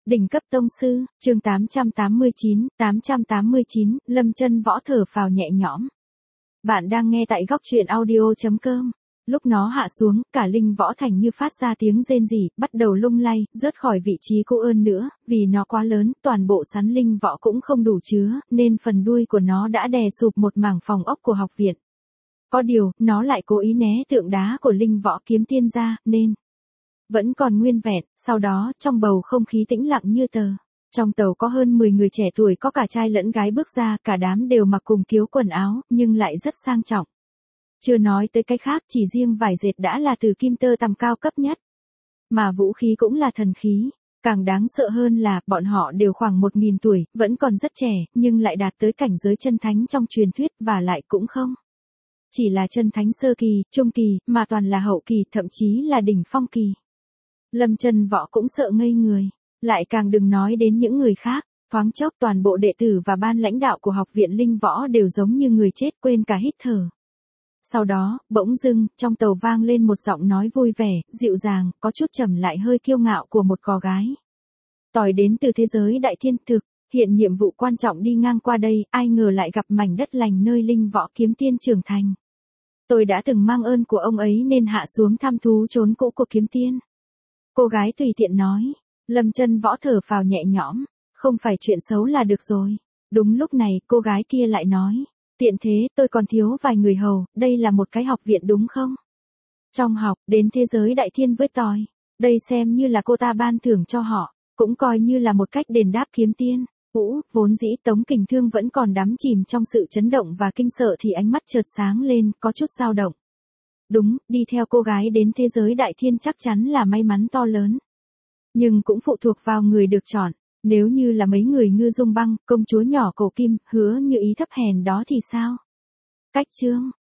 Đỉnh cấp tông sư, chương 889, Lâm Chân Võ thở phào nhẹ nhõm. Bạn đang nghe tại góc truyện audio.com. Lúc nó hạ xuống, cả Linh Võ Thành như phát ra tiếng rên rỉ, bắt đầu lung lay, rớt khỏi vị trí cô ơn nữa, vì nó quá lớn, toàn bộ sắn Linh Võ cũng không đủ chứa, nên phần đuôi của nó đã đè sụp một mảng phòng ốc của học viện. Có điều, nó lại cố ý né tượng đá của Linh Võ Kiếm Tiên ra, nên vẫn còn nguyên vẹn. Sau đó, trong bầu không khí tĩnh lặng như tờ. Trong tàu có hơn 10 người trẻ tuổi có cả trai lẫn gái bước ra, cả đám đều mặc cùng kiếu quần áo, nhưng lại rất sang trọng. Chưa nói tới cái khác, chỉ riêng vải dệt đã là từ kim tơ tầm cao cấp nhất. Mà vũ khí cũng là thần khí. Càng đáng sợ hơn là, bọn họ đều khoảng 1000 tuổi, vẫn còn rất trẻ, nhưng lại đạt tới cảnh giới chân thánh trong truyền thuyết, và lại cũng không chỉ là chân thánh sơ kỳ, trung kỳ, mà toàn là hậu kỳ, thậm chí là đỉnh phong kỳ. Lâm Chân Võ cũng sợ ngây người, lại càng đừng nói đến những người khác. Thoáng chốc toàn bộ đệ tử và ban lãnh đạo của học viện Linh Võ đều giống như người chết, quên cả hít thở. Sau đó, bỗng dưng, trong tàu vang lên một giọng nói vui vẻ, dịu dàng, có chút trầm lại hơi kiêu ngạo của một cô gái. Tỏi đến từ thế giới đại thiên thực, hiện nhiệm vụ quan trọng đi ngang qua đây, ai ngờ lại gặp mảnh đất lành nơi Linh Võ Kiếm Tiên trưởng thành. Tôi đã từng mang ơn của ông ấy nên hạ xuống thăm thú trốn cũ của Kiếm Tiên. Cô gái tùy tiện nói. Lâm Chân Võ thở phào nhẹ nhõm, không phải chuyện xấu là được rồi. Đúng lúc này, cô gái kia lại nói, tiện thế, tôi còn thiếu vài người hầu, đây là một cái học viện đúng không? Trong học, đến thế giới đại thiên với tỏi, đây xem như là cô ta ban thưởng cho họ, cũng coi như là một cách đền đáp Kiếm Tiên. Vốn dĩ Tống Kình Thương vẫn còn đắm chìm trong sự chấn động và kinh sợ thì ánh mắt chợt sáng lên, có chút dao động. Đúng, đi theo cô gái đến thế giới đại thiên chắc chắn là may mắn to lớn. Nhưng cũng phụ thuộc vào người được chọn, nếu như là mấy người Ngư Dung Băng, công chúa nhỏ Cổ Kim, Hứa Như Ý thấp hèn đó thì sao? Cách chương,